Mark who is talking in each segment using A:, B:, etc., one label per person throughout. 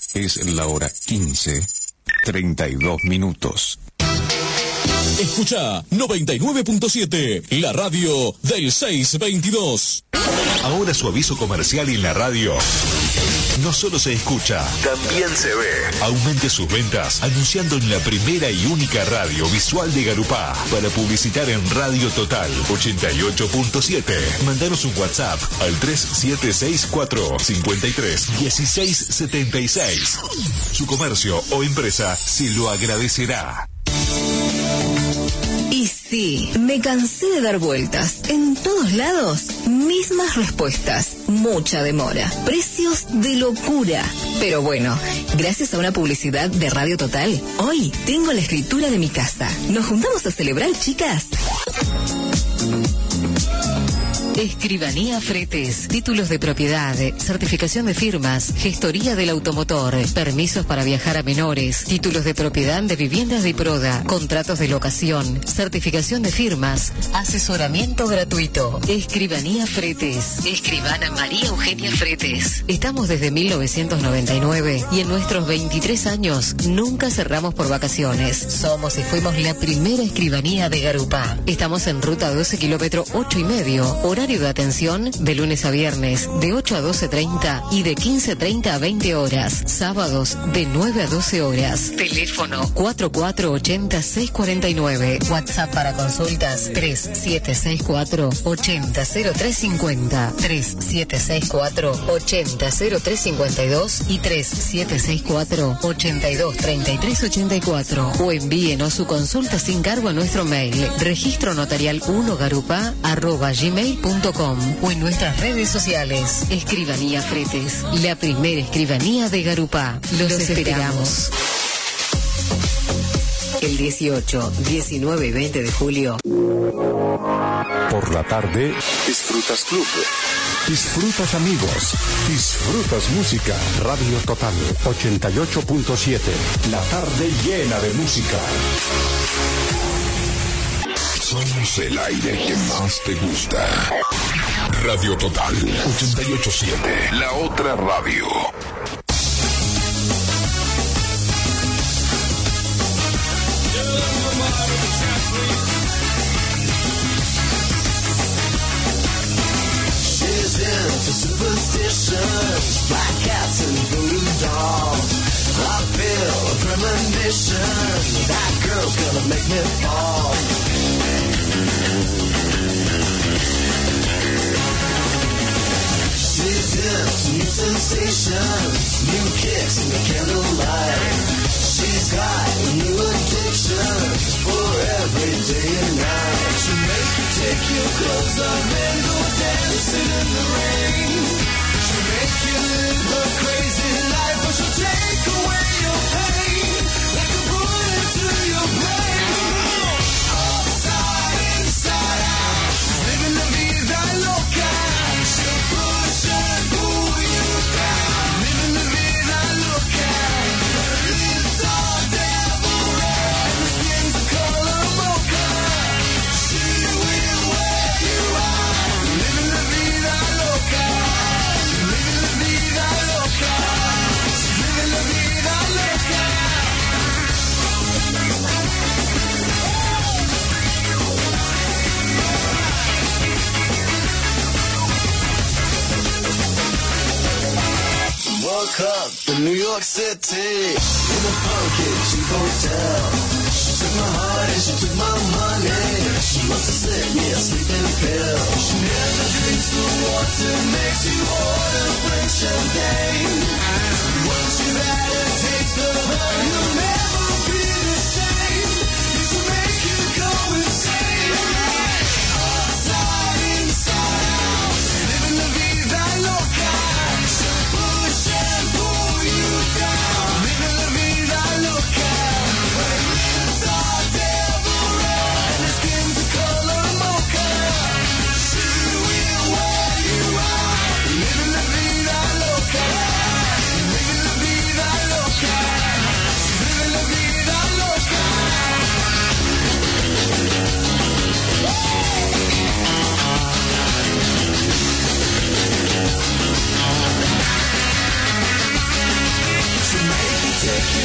A: Es la hora 15:32.
B: Escucha 99.7, la radio del 622.
C: Ahora su aviso comercial en la radio no solo se escucha, también se ve. Aumente sus ventas anunciando en la primera y única radio visual de Garupá. Para publicitar en Radio Total 88.7. Mandanos un WhatsApp al 3764 53 1676. Su comercio o empresa se lo agradecerá.
D: Y sí, me cansé de dar vueltas. En todos lados, mismas respuestas. Mucha demora. Precios de locura. Pero bueno, gracias a una publicidad de Radio Total, hoy tengo la escritura de mi casa. ¿Nos juntamos a celebrar, chicas? Escribanía Fretes, títulos de propiedad, certificación de firmas, gestoría del automotor, permisos para viajar a menores, títulos de propiedad de viviendas de Proda, contratos de locación, certificación de firmas, asesoramiento gratuito. Escribanía Fretes, escribana María Eugenia Fretes. Estamos desde 1999 y en nuestros 23 años nunca cerramos por vacaciones. Somos y fuimos la primera escribanía de Garupá. Estamos en ruta 12 kilómetro 8,5, horario de atención de lunes a viernes de 8 a 12:30 y de 15:30 a 20 horas. Sábados de 9 a 12 horas. Teléfono 4480-649. WhatsApp para consultas 3764-800350, 3764-800352 y 3764-823384. O envíenos su consulta sin cargo a nuestro mail registro notarial 1garupá@gmail.com o en nuestras redes sociales. Escribanía Fretes, la primera escribanía de Garupá. Los esperamos. El 18, 19 y 20 de julio.
A: Por la tarde, disfrutas club. Disfrutas amigos. Disfrutas música. Radio Total 88.7. La tarde llena de música. Somos el aire que más te gusta. Radio Total 88.7. La otra radio.
E: She's into superstitions, black cats and voodoo dolls. I feel a premonition, that girl's gonna make me fall. She's into new sensations, new kicks in the candlelight. She's got new addictions for every day and night. She'll make you take your clothes off and go dancing in the rain. She'll make you live a crazy life, but she'll take away your pain like a bullet to your brain. Upside, inside out, she's living la vida loca. She'll push and pull you down, living la vida loca. Her lips are devil red, her skin's the color mocha. She will wear you out, living la vida loca. Living la vida loca. She's living la vida loca. Woke up in New York City in a funky cheap hotel. She took my heart and she took my money. She must have sent me a sleeping pill. She never drinks the water, makes you order French champagne. Once you've had a taste of her, you'll never be the same. She'll make you go insane. Outside, inside out, living la vida loca. She'll push and pull you down, living la vida loca. Her lips are devil red, her skin's the color mocha. She will wear you out, living la vida loca.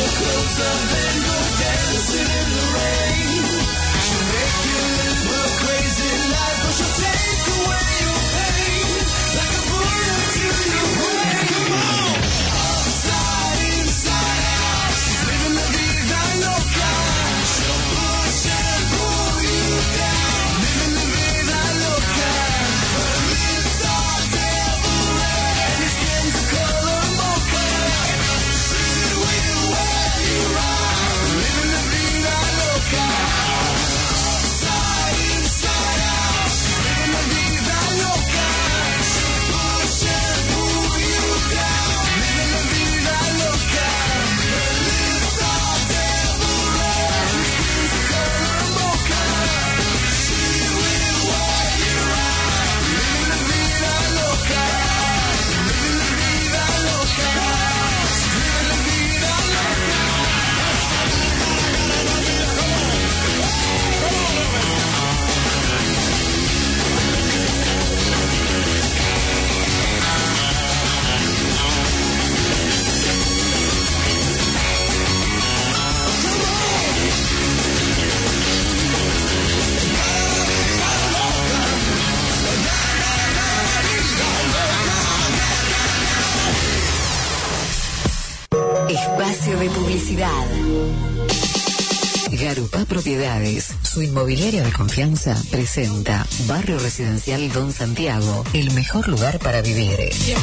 E: your clothes up and go dancing in the rain. She'll make you live a crazy life, but she'll take away your pain like a bullet to your brain. Come on! Upside, inside out, she's living la vida loca. She'll push and pull you down, living la vida loca. Her lips are devil red, and her skin's the color mocha. She will wear you out, living la vida loca. Upside, inside out, she's living la vida loca. She'll push and pull you down, living la vida loca. Her lips are devil red, and her skin's the color mocha. She will wear you out, living la vida loca. Living la vida loca. Living la vida loca.
D: Espacio de publicidad. Garupá Propiedades, su inmobiliaria de confianza, presenta Barrio Residencial Don Santiago, el mejor lugar para vivir.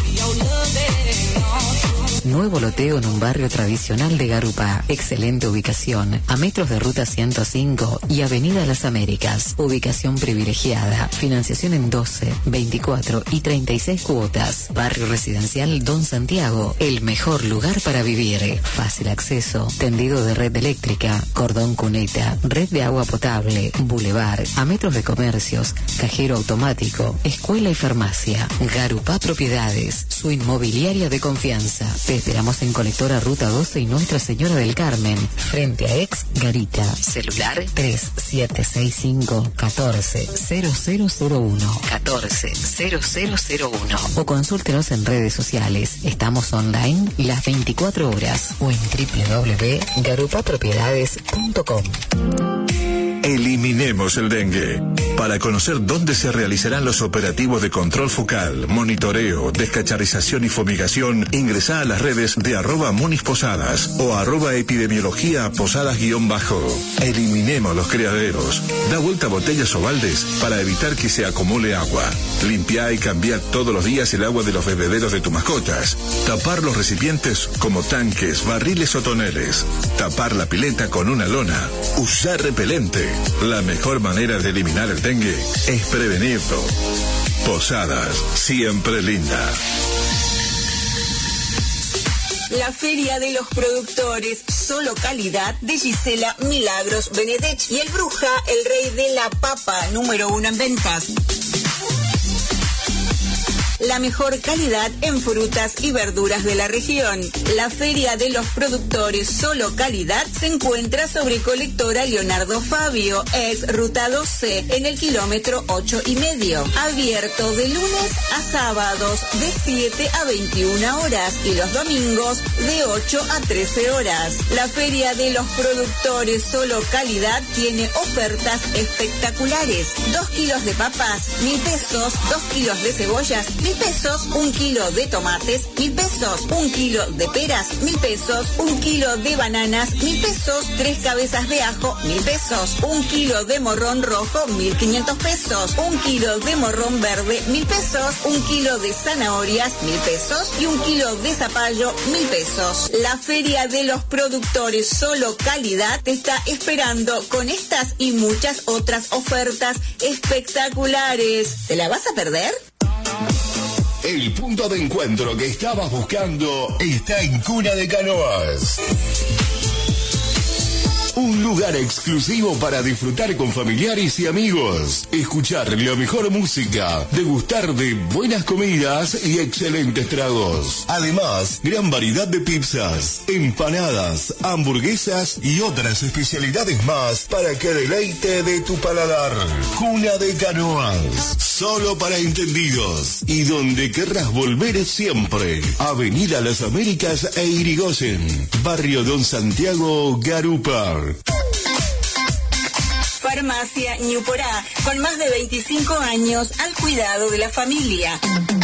D: Nuevo loteo en un barrio tradicional de Garupá. Excelente ubicación, a metros de Ruta 105 y Avenida Las Américas. Ubicación privilegiada, financiación en 12, 24 y 36 cuotas. Barrio Residencial Don Santiago, el mejor lugar para vivir. Fácil acceso, tendido de red eléctrica, cordón cuneta, red de agua potable, bulevar, a metros de comercios, cajero automático, escuela y farmacia. Garupá Propiedades, su inmobiliaria de confianza. Te esperamos en Colectora Ruta 12 y Nuestra Señora del Carmen, frente a Ex Garita. Celular 3765 140001 140001 o consúltenos en redes sociales. Estamos online las 24 horas o en www.garupapropiedades.com.
C: Eliminemos el dengue. Para conocer dónde se realizarán los operativos de control focal, monitoreo, descacharización y fumigación, ingresá a las redes de @MunisPosadas o @epidemiología posadas_. Eliminemos los criaderos. Da vuelta a botellas o baldes para evitar que se acumule agua. Limpiá y cambiá todos los días el agua de los bebederos de tus mascotas. Tapar los recipientes como tanques, barriles o toneles. Tapar la pileta con una lona. Usar repelente. La mejor manera de eliminar el dengue es prevenirlo. Posadas, siempre linda.
F: La Feria de los Productores, solo calidad, de Gisela Milagros Benedech y el Bruja, el rey de la papa, número 1 en ventas. La mejor calidad en frutas y verduras de la región. La Feria de los Productores, solo calidad, se encuentra sobre Colectora Leonardo Fabio, ex Ruta 12, en el kilómetro 8,5. Abierto de lunes a sábados de 7 a 21 horas y los domingos de 8 a 13 horas. La Feria de los Productores, solo calidad, tiene ofertas espectaculares. 2 kilos de papas, 1.000 pesos. 2 kilos de cebollas, 1.000 pesos. 1 kilo de tomates, 1.000 pesos. 1 kilo de peras, 1.000 pesos. 1 kilo de bananas, 1.000 pesos. 3 cabezas de ajo, 1.000 pesos. 1 kilo de morrón rojo, 1.500 pesos. 1 kilo de morrón verde, 1.000 pesos. 1 kilo de zanahorias, 1.000 pesos. Y 1 kilo de zapallo, 1.000 pesos. La Feria de los Productores, solo calidad, te está esperando con estas y muchas otras ofertas espectaculares. ¿Te la vas a perder?
A: El punto de encuentro que estabas buscando está en Cuna de Canoas. Un lugar exclusivo para disfrutar con familiares y amigos, escuchar la mejor música, degustar de buenas comidas y excelentes tragos. Además, gran variedad de pizzas, empanadas, hamburguesas y otras especialidades más para que deleite de tu paladar. Cuna de Canoas, solo para entendidos y donde querrás volver siempre. Avenida Las Américas e Irigoyen, Barrio Don Santiago, Garupa.
F: Farmacia Ñuporá, con más de 25 años al cuidado de la familia.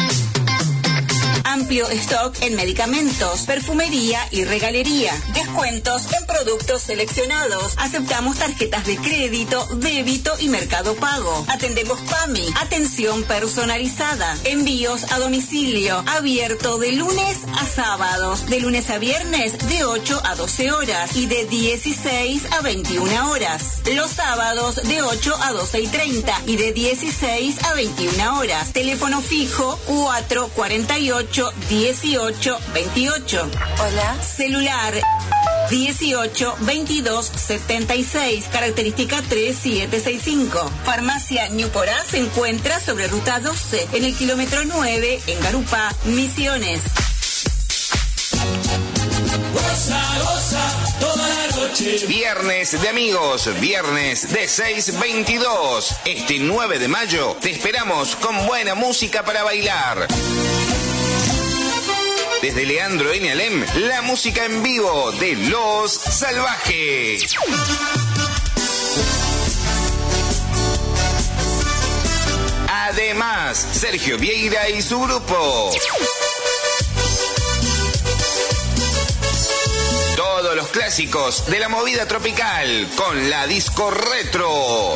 F: Amplio stock en medicamentos, perfumería y regalería. Descuentos en productos seleccionados. Aceptamos tarjetas de crédito, débito y Mercado Pago. Atendemos PAMI. Atención personalizada. Envíos a domicilio. Abierto de lunes a sábados. De lunes a viernes de 8 a 12 horas y de 16 a 21 horas. Los sábados de 8 a 12:30 y de 16 a 21 horas. Teléfono fijo 448 18 28.
G: Hola.
F: Celular 18 22 76, característica 3765. Farmacia Ñuporá se encuentra sobre Ruta 12, en el kilómetro 9, en Garupa, Misiones.
E: Goza, goza, toda la noche.
H: Viernes de amigos, viernes de 6:22. Este 9 de mayo te esperamos con buena música para bailar. Desde Leandro N. Alem, la música en vivo de Los Salvajes. Además, Sergio Vieira y su grupo. Todos los clásicos de la movida tropical con la disco retro.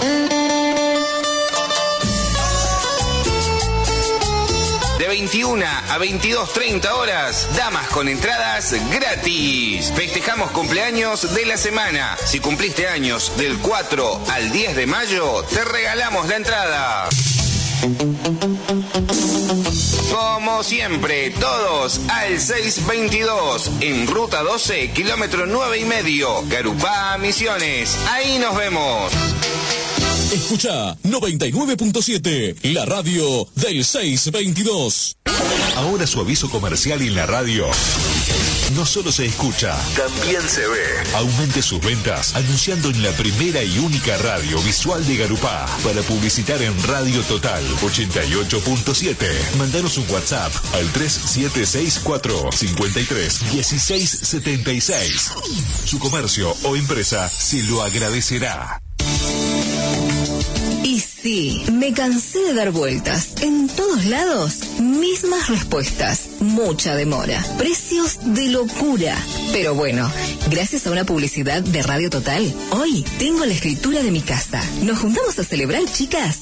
H: De 21 a 22:30 horas, damas con entradas gratis. Festejamos cumpleaños de la semana. Si cumpliste años del 4 al 10 de mayo, te regalamos la entrada. Como siempre, todos al 622, en Ruta 12, kilómetro 9,5, Garupá, Misiones. Ahí nos vemos.
B: Escucha 99.7, la radio del 622.
C: Ahora su aviso comercial en la radio no solo se escucha, también se ve. Aumente sus ventas anunciando en la primera y única radio visual de Garupá. Para publicitar en Radio Total 88.7, mandanos un WhatsApp al 3764 53 16 76. Su comercio o empresa se lo agradecerá.
D: Y sí, me cansé de dar vueltas. En todos lados, mismas respuestas. Mucha demora. Precios de locura. Pero bueno, gracias a una publicidad de Radio Total, hoy tengo la escritura de mi casa. ¿Nos juntamos a celebrar, chicas?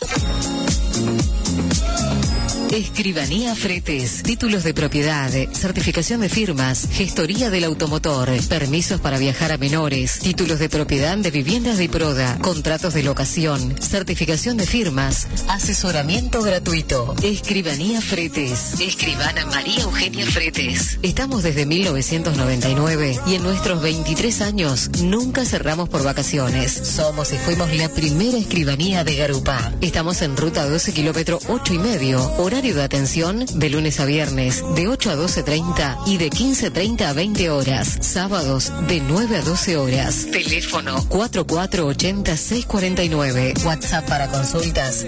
D: Escribanía Fretes, títulos de propiedad, certificación de firmas, gestoría del automotor, permisos para viajar a menores, títulos de propiedad de viviendas de Proda, contratos de locación, certificación de firmas, asesoramiento gratuito. Escribanía Fretes, escribana María Eugenia Fretes. Estamos desde 1999 y en nuestros 23 años nunca cerramos por vacaciones. Somos y fuimos la primera escribanía de Garupá. Estamos en Ruta 12, kilómetro 8,5, horario de atención de lunes a viernes de 8 a 12:30 y de 15:30 a 20 horas. Sábados de 9 a 12 horas. Teléfono 4480-649. WhatsApp para consultas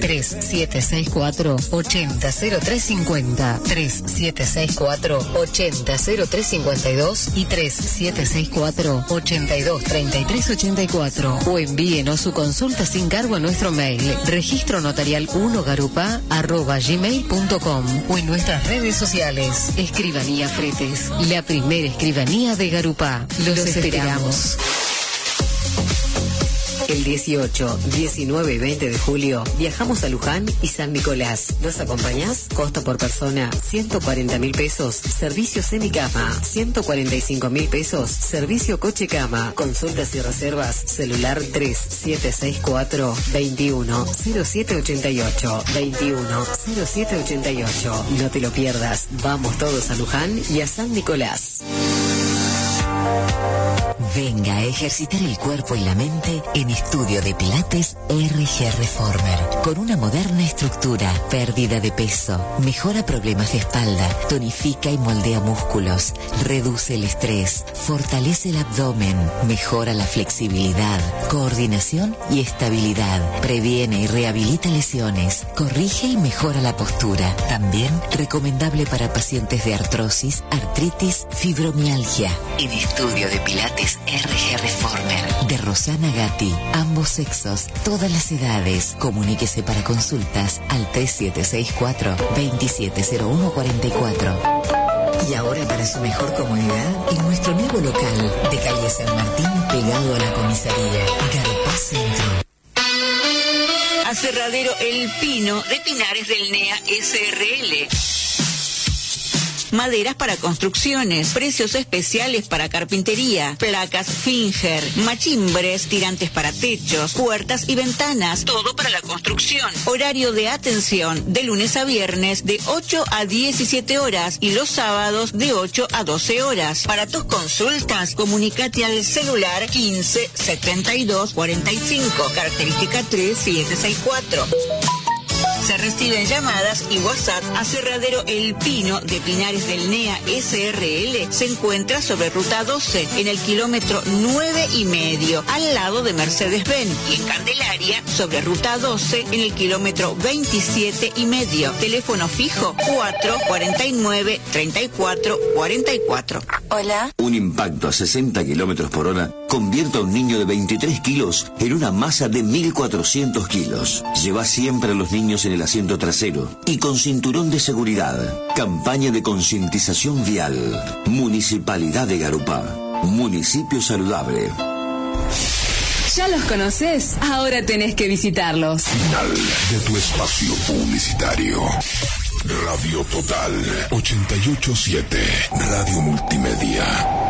D: 3764-800350, 3764-800352 y 3764-823384. O envíenos su consulta sin cargo a nuestro mail registro notarial 1garupa@gmail.com o en nuestras redes sociales. Escribanía Fretes, la primera escribanía de Garupá. Los esperamos. El 18, 19 y 20 de julio viajamos a Luján y San Nicolás. ¿Nos acompañás? Costo por persona 140.000 pesos, servicio semicama 145.000 pesos, servicio coche cama. Consultas y reservas celular 3764 21 0788 21 0788. No te lo pierdas. Vamos todos a Luján y a San Nicolás.
G: Venga a ejercitar el cuerpo y la mente en Estudio de Pilates RG Reformer. Con una moderna estructura, pérdida de peso, mejora problemas de espalda, tonifica y moldea músculos, reduce el estrés, fortalece el abdomen, mejora la flexibilidad, coordinación y estabilidad, previene y rehabilita lesiones, corrige y mejora la postura. También recomendable para pacientes de artrosis, artritis, fibromialgia. En Estudio de Pilates RG Reformer de Rosana Gatti, ambos sexos, todas las edades. Comuníquese para consultas al 3764-270144. Y ahora, para su mejor comodidad, en nuestro nuevo local de calle San Martín, pegado a la comisaría, Garupá Centro.
F: Aserradero El Pino de Pinares del NEA SRL. Maderas para construcciones, precios especiales para carpintería, placas Finger, machimbres, tirantes para techos, puertas y ventanas, todo para la construcción. Horario de atención de lunes a viernes de 8 a 17 horas y los sábados de 8 a 12 horas. Para tus consultas, comunícate al celular 15 72 45, característica 3764. Se reciben llamadas y WhatsApp. Aserradero El Pino de Pinares del NEA SRL se encuentra sobre Ruta 12 en el kilómetro 9,5 al lado de Mercedes-Benz, y en Candelaria sobre Ruta 12 en el kilómetro 27,5. Teléfono fijo 449-3444.
I: Hola. Un impacto a 60 kilómetros por hora convierte a un niño de 23 kilos en una masa de 1.400 kilos. Lleva siempre a los niños en el asiento trasero y con cinturón de seguridad. Campaña de concientización vial. Municipalidad de Garupá. Municipio saludable.
J: ¿Ya los conoces? Ahora tenés que visitarlos.
A: Final de tu espacio publicitario. Radio Total 88.7. Radio Multimedia.